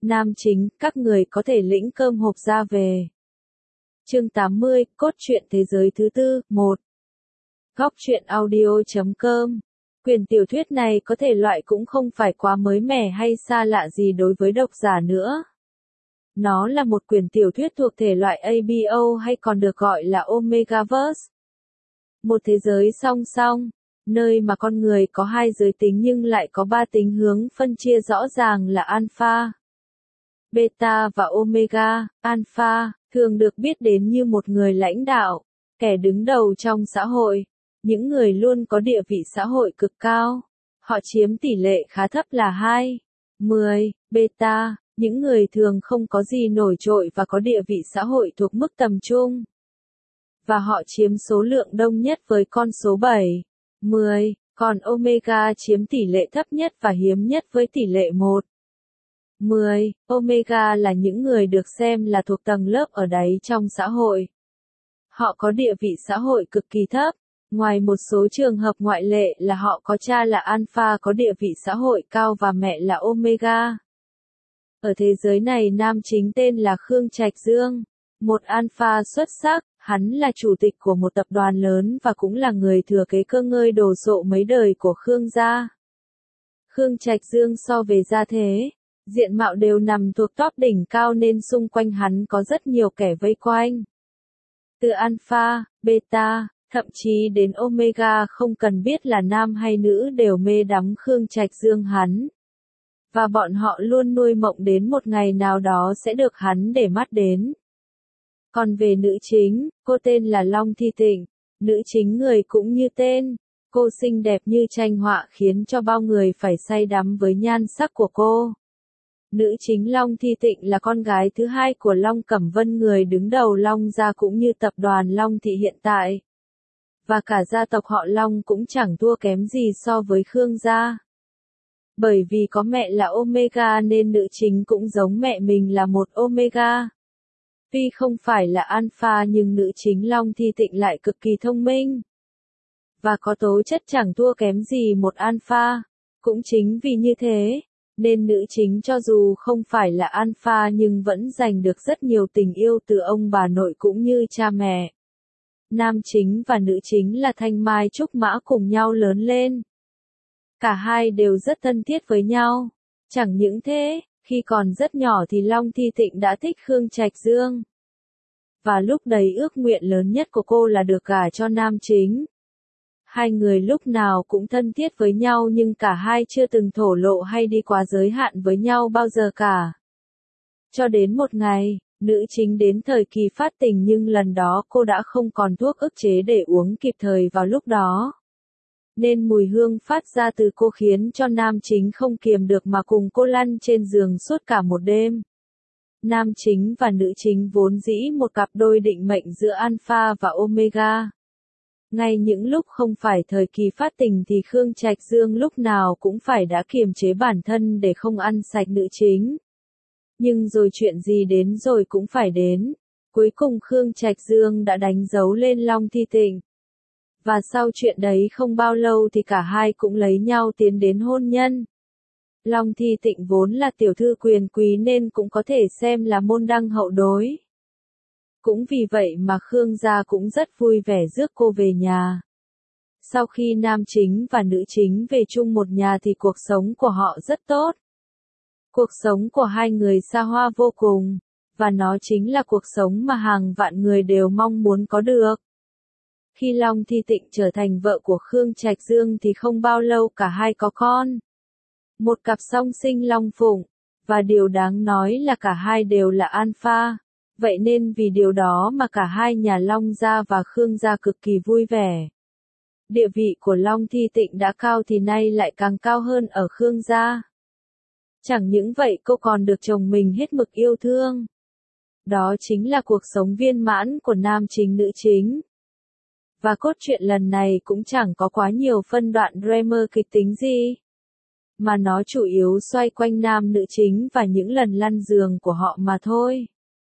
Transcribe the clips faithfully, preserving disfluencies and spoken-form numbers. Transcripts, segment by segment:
Nam chính, các người có thể lĩnh cơm hộp ra về. Chương tám mươi, cốt truyện thế giới thứ tư, một. Góc truyện audio chấm com. Quyển tiểu thuyết này có thể loại cũng không phải quá mới mẻ hay xa lạ gì đối với độc giả nữa. Nó là một quyển tiểu thuyết thuộc thể loại a bê o hay còn được gọi là Omegaverse. Một thế giới song song, nơi mà con người có hai giới tính nhưng lại có ba tính hướng phân chia rõ ràng là Alpha, Beta và Omega. Alpha thường được biết đến như một người lãnh đạo, kẻ đứng đầu trong xã hội, những người luôn có địa vị xã hội cực cao. Họ chiếm tỷ lệ khá thấp là hai, mười. Beta, những người thường không có gì nổi trội và có địa vị xã hội thuộc mức tầm trung. Và họ chiếm số lượng đông nhất với con số bảy, mười. Còn Omega chiếm tỷ lệ thấp nhất và hiếm nhất với tỷ lệ một, mười. Omega là những người được xem là thuộc tầng lớp ở đáy trong xã hội. Họ có địa vị xã hội cực kỳ thấp, ngoài một số trường hợp ngoại lệ là họ có cha là Alpha có địa vị xã hội cao và mẹ là Omega. Ở thế giới này nam chính tên là Khương Trạch Dương, một Alpha xuất sắc, hắn là chủ tịch của một tập đoàn lớn và cũng là người thừa kế cơ ngơi đồ sộ mấy đời của Khương gia. Khương Trạch Dương so về gia thế, diện mạo đều nằm thuộc top đỉnh cao nên xung quanh hắn có rất nhiều kẻ vây quanh. Từ Alpha, Beta, thậm chí đến Omega không cần biết là nam hay nữ đều mê đắm Khương Trạch Dương hắn. Và bọn họ luôn nuôi mộng đến một ngày nào đó sẽ được hắn để mắt đến. Còn về nữ chính, cô tên là Long Thi Tịnh, nữ chính người cũng như tên, cô xinh đẹp như tranh họa khiến cho bao người phải say đắm với nhan sắc của cô. Nữ chính Long Thi Tịnh là con gái thứ hai của Long Cẩm Vân người đứng đầu Long gia cũng như tập đoàn Long Thị hiện tại. Và cả gia tộc họ Long cũng chẳng thua kém gì so với Khương gia. Bởi vì có mẹ là Omega nên nữ chính cũng giống mẹ mình là một Omega. Tuy không phải là Alpha nhưng nữ chính Long Thi Tịnh lại cực kỳ thông minh. Và có tố chất chẳng thua kém gì một Alpha. Cũng chính vì như thế, nên nữ chính cho dù không phải là Alpha nhưng vẫn giành được rất nhiều tình yêu từ ông bà nội cũng như cha mẹ. Nam chính và nữ chính là Thanh Mai Trúc Mã cùng nhau lớn lên. Cả hai đều rất thân thiết với nhau. Chẳng những thế, khi còn rất nhỏ thì Long Thi Tịnh đã thích Khương Trạch Dương. Và lúc đấy ước nguyện lớn nhất của cô là được gả cho nam chính. Hai người lúc nào cũng thân thiết với nhau nhưng cả hai chưa từng thổ lộ hay đi quá giới hạn với nhau bao giờ cả. Cho đến một ngày, nữ chính đến thời kỳ phát tình nhưng lần đó cô đã không còn thuốc ức chế để uống kịp thời vào lúc đó. Nên mùi hương phát ra từ cô khiến cho nam chính không kiềm được mà cùng cô lăn trên giường suốt cả một đêm. Nam chính và nữ chính vốn dĩ một cặp đôi định mệnh giữa Alpha và Omega. Ngay những lúc không phải thời kỳ phát tình thì Khương Trạch Dương lúc nào cũng phải đã kiềm chế bản thân để không ăn sạch nữ chính. Nhưng rồi chuyện gì đến rồi cũng phải đến. Cuối cùng Khương Trạch Dương đã đánh dấu lên Long Thi Tịnh. Và sau chuyện đấy không bao lâu thì cả hai cũng lấy nhau tiến đến hôn nhân. Long Thi Tịnh vốn là tiểu thư quyền quý nên cũng có thể xem là môn đăng hậu đối. Cũng vì vậy mà Khương gia cũng rất vui vẻ rước cô về nhà. Sau khi nam chính và nữ chính về chung một nhà thì cuộc sống của họ rất tốt. Cuộc sống của hai người xa hoa vô cùng, và nó chính là cuộc sống mà hàng vạn người đều mong muốn có được. Khi Long Thi Tịnh trở thành vợ của Khương Trạch Dương thì không bao lâu cả hai có con. Một cặp song sinh long phụng, và điều đáng nói là cả hai đều là Alpha. Vậy nên vì điều đó mà cả hai nhà Long gia và Khương gia cực kỳ vui vẻ. Địa vị của Long Thi Tịnh đã cao thì nay lại càng cao hơn ở Khương gia. Chẳng những vậy cô còn được chồng mình hết mực yêu thương. Đó chính là cuộc sống viên mãn của nam chính nữ chính. Và cốt truyện lần này cũng chẳng có quá nhiều phân đoạn drama kịch tính gì. Mà nó chủ yếu xoay quanh nam nữ chính và những lần lăn giường của họ mà thôi.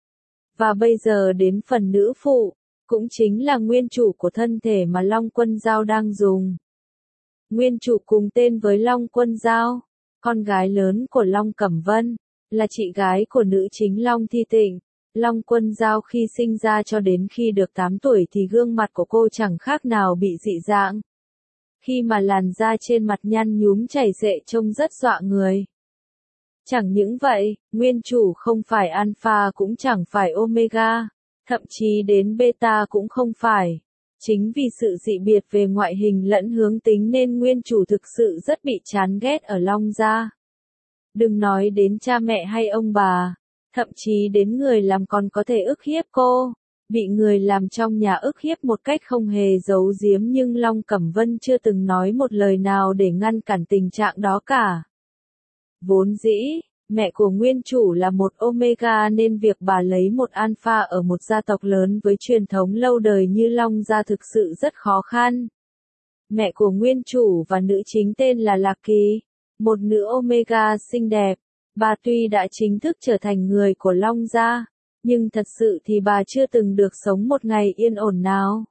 Và bây giờ đến phần nữ phụ, cũng chính là nguyên chủ của thân thể mà Long Quân Dao đang dùng. Nguyên chủ cùng tên với Long Quân Dao, con gái lớn của Long Cẩm Vân, là chị gái của nữ chính Long Thi Tịnh. Long Quân Giao khi sinh ra cho đến khi được tám tuổi thì gương mặt của cô chẳng khác nào bị dị dạng. Khi mà làn da trên mặt nhăn nhúm chảy xệ trông rất dọa người. Chẳng những vậy, nguyên chủ không phải alpha cũng chẳng phải omega, thậm chí đến beta cũng không phải. Chính vì sự dị biệt về ngoại hình lẫn hướng tính nên nguyên chủ thực sự rất bị chán ghét ở Long gia. Đừng nói đến cha mẹ hay ông bà, thậm chí đến người làm còn có thể ức hiếp cô. Bị người làm trong nhà ức hiếp một cách không hề giấu giếm nhưng Long Cẩm Vân chưa từng nói một lời nào để ngăn cản tình trạng đó cả. Vốn dĩ, mẹ của nguyên chủ là một omega nên việc bà lấy một alpha ở một gia tộc lớn với truyền thống lâu đời như Long gia thực sự rất khó khăn. Mẹ của nguyên chủ và nữ chính tên là Lạc Kỳ, một nữ omega xinh đẹp. Bà tuy đã chính thức trở thành người của Long gia, nhưng thật sự thì bà chưa từng được sống một ngày yên ổn nào.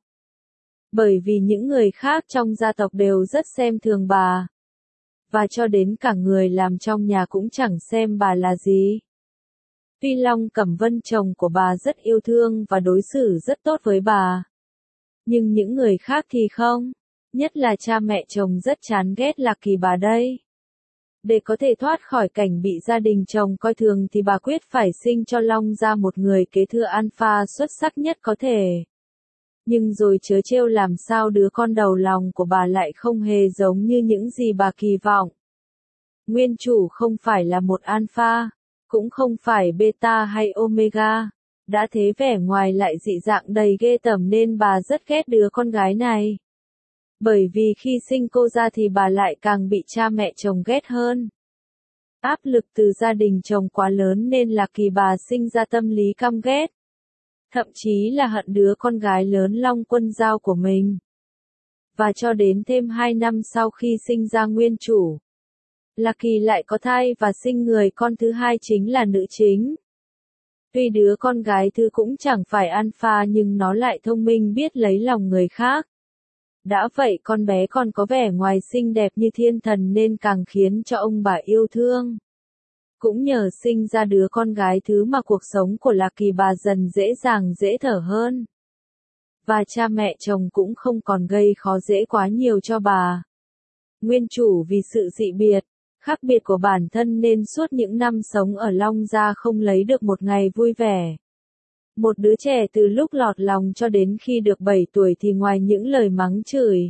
Bởi vì những người khác trong gia tộc đều rất xem thường bà. Và cho đến cả người làm trong nhà cũng chẳng xem bà là gì. Tuy Long Cẩm Vân chồng của bà rất yêu thương và đối xử rất tốt với bà. Nhưng những người khác thì không. Nhất là cha mẹ chồng rất chán ghét Lạc Kỳ bà đây. Để có thể thoát khỏi cảnh bị gia đình chồng coi thường thì bà quyết phải sinh cho Long ra một người kế thừa alpha xuất sắc nhất có thể. Nhưng rồi chớ trêu làm sao đứa con đầu lòng của bà lại không hề giống như những gì bà kỳ vọng. Nguyên chủ không phải là một alpha, cũng không phải beta hay omega. Đã thế vẻ ngoài lại dị dạng đầy ghê tởm nên bà rất ghét đứa con gái này. Bởi vì khi sinh cô ra thì bà lại càng bị cha mẹ chồng ghét hơn. Áp lực từ gia đình chồng quá lớn nên Lạc Kỳ bà sinh ra tâm lý căm ghét. Thậm chí là hận đứa con gái lớn Long Quân Giao của mình. Và cho đến thêm hai năm sau khi sinh ra nguyên chủ, Lạc Kỳ lại có thai và sinh người con thứ hai chính là nữ chính. Tuy đứa con gái thứ cũng chẳng phải alpha nhưng nó lại thông minh biết lấy lòng người khác. Đã vậy con bé còn có vẻ ngoài xinh đẹp như thiên thần nên càng khiến cho ông bà yêu thương. Cũng nhờ sinh ra đứa con gái thứ mà cuộc sống của Lạc Kỳ bà dần dễ dàng dễ thở hơn. Và cha mẹ chồng cũng không còn gây khó dễ quá nhiều cho bà. Nguyên chủ vì sự dị biệt, khác biệt của bản thân nên suốt những năm sống ở Long gia không lấy được một ngày vui vẻ. Một đứa trẻ từ lúc lọt lòng cho đến khi được bảy tuổi thì ngoài những lời mắng chửi,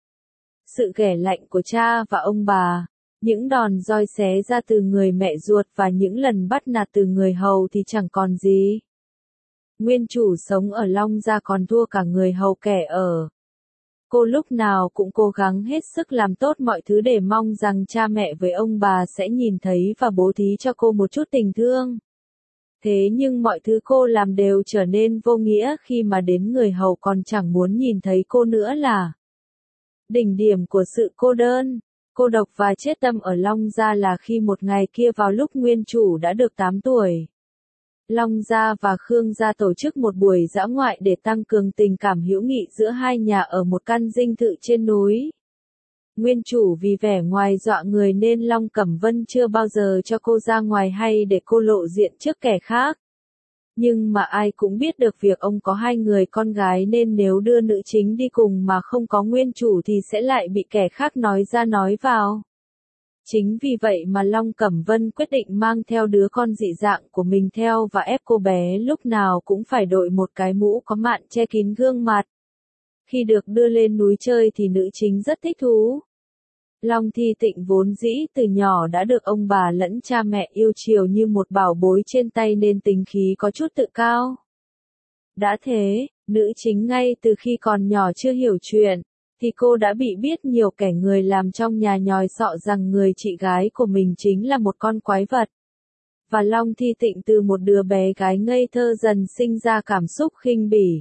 sự ghẻ lạnh của cha và ông bà, những đòn roi xé ra từ người mẹ ruột và những lần bắt nạt từ người hầu thì chẳng còn gì. Nguyên chủ sống ở Long gia còn thua cả người hầu kẻ ở. Cô lúc nào cũng cố gắng hết sức làm tốt mọi thứ để mong rằng cha mẹ với ông bà sẽ nhìn thấy và bố thí cho cô một chút tình thương. Thế nhưng mọi thứ cô làm đều trở nên vô nghĩa khi mà đến người hầu còn chẳng muốn nhìn thấy cô nữa là đỉnh điểm của sự cô đơn, cô độc và chết tâm ở Long gia là khi một ngày kia vào lúc nguyên chủ đã được tám tuổi. Long gia và Khương gia tổ chức một buổi dã ngoại để tăng cường tình cảm hữu nghị giữa hai nhà ở một căn dinh thự trên núi. Nguyên chủ vì vẻ ngoài dọa người nên Long Cẩm Vân chưa bao giờ cho cô ra ngoài hay để cô lộ diện trước kẻ khác. Nhưng mà ai cũng biết được việc ông có hai người con gái nên nếu đưa nữ chính đi cùng mà không có nguyên chủ thì sẽ lại bị kẻ khác nói ra nói vào. Chính vì vậy mà Long Cẩm Vân quyết định mang theo đứa con dị dạng của mình theo và ép cô bé lúc nào cũng phải đội một cái mũ có mạn che kín gương mặt. Khi được đưa lên núi chơi thì nữ chính rất thích thú. Long Thi Tịnh vốn dĩ từ nhỏ đã được ông bà lẫn cha mẹ yêu chiều như một bảo bối trên tay nên tính khí có chút tự cao. Đã thế, nữ chính ngay từ khi còn nhỏ chưa hiểu chuyện, thì cô đã bị biết nhiều kẻ người làm trong nhà nhòi xọ rằng người chị gái của mình chính là một con quái vật. Và Long Thi Tịnh từ một đứa bé gái ngây thơ dần sinh ra cảm xúc khinh bỉ,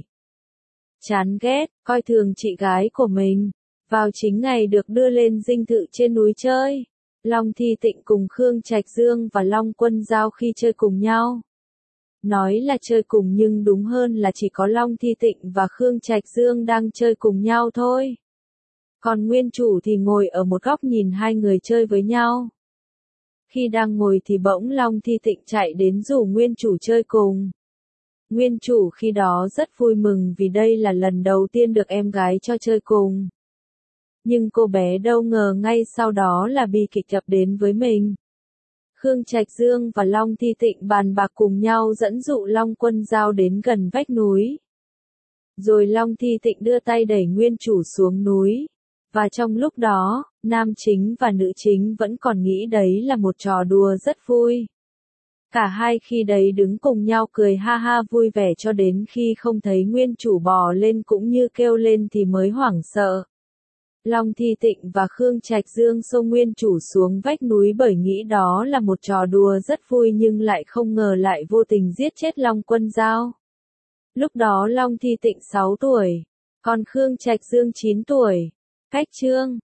chán ghét, coi thường chị gái của mình. Vào chính ngày được đưa lên dinh thự trên núi chơi, Long Thi Tịnh cùng Khương Trạch Dương và Long Quân Giao khi chơi cùng nhau. Nói là chơi cùng nhưng đúng hơn là chỉ có Long Thi Tịnh và Khương Trạch Dương đang chơi cùng nhau thôi. Còn nguyên chủ thì ngồi ở một góc nhìn hai người chơi với nhau. Khi đang ngồi thì bỗng Long Thi Tịnh chạy đến rủ nguyên chủ chơi cùng. Nguyên chủ khi đó rất vui mừng vì đây là lần đầu tiên được em gái cho chơi cùng. Nhưng cô bé đâu ngờ ngay sau đó là bi kịch ập đến với mình. Khương Trạch Dương và Long Thi Tịnh bàn bạc cùng nhau dẫn dụ Long Quân Giao đến gần vách núi. Rồi Long Thi Tịnh đưa tay đẩy nguyên chủ xuống núi. Và trong lúc đó, nam chính và nữ chính vẫn còn nghĩ đấy là một trò đùa rất vui. Cả hai khi đấy đứng cùng nhau cười ha ha vui vẻ cho đến khi không thấy nguyên chủ bò lên cũng như kêu lên thì mới hoảng sợ. Long Thi Tịnh và Khương Trạch Dương xô nguyên chủ xuống vách núi bởi nghĩ đó là một trò đùa rất vui nhưng lại không ngờ lại vô tình giết chết Long Quân Giao. Lúc đó Long Thi Tịnh sáu tuổi, còn Khương Trạch Dương chín tuổi. Cách chương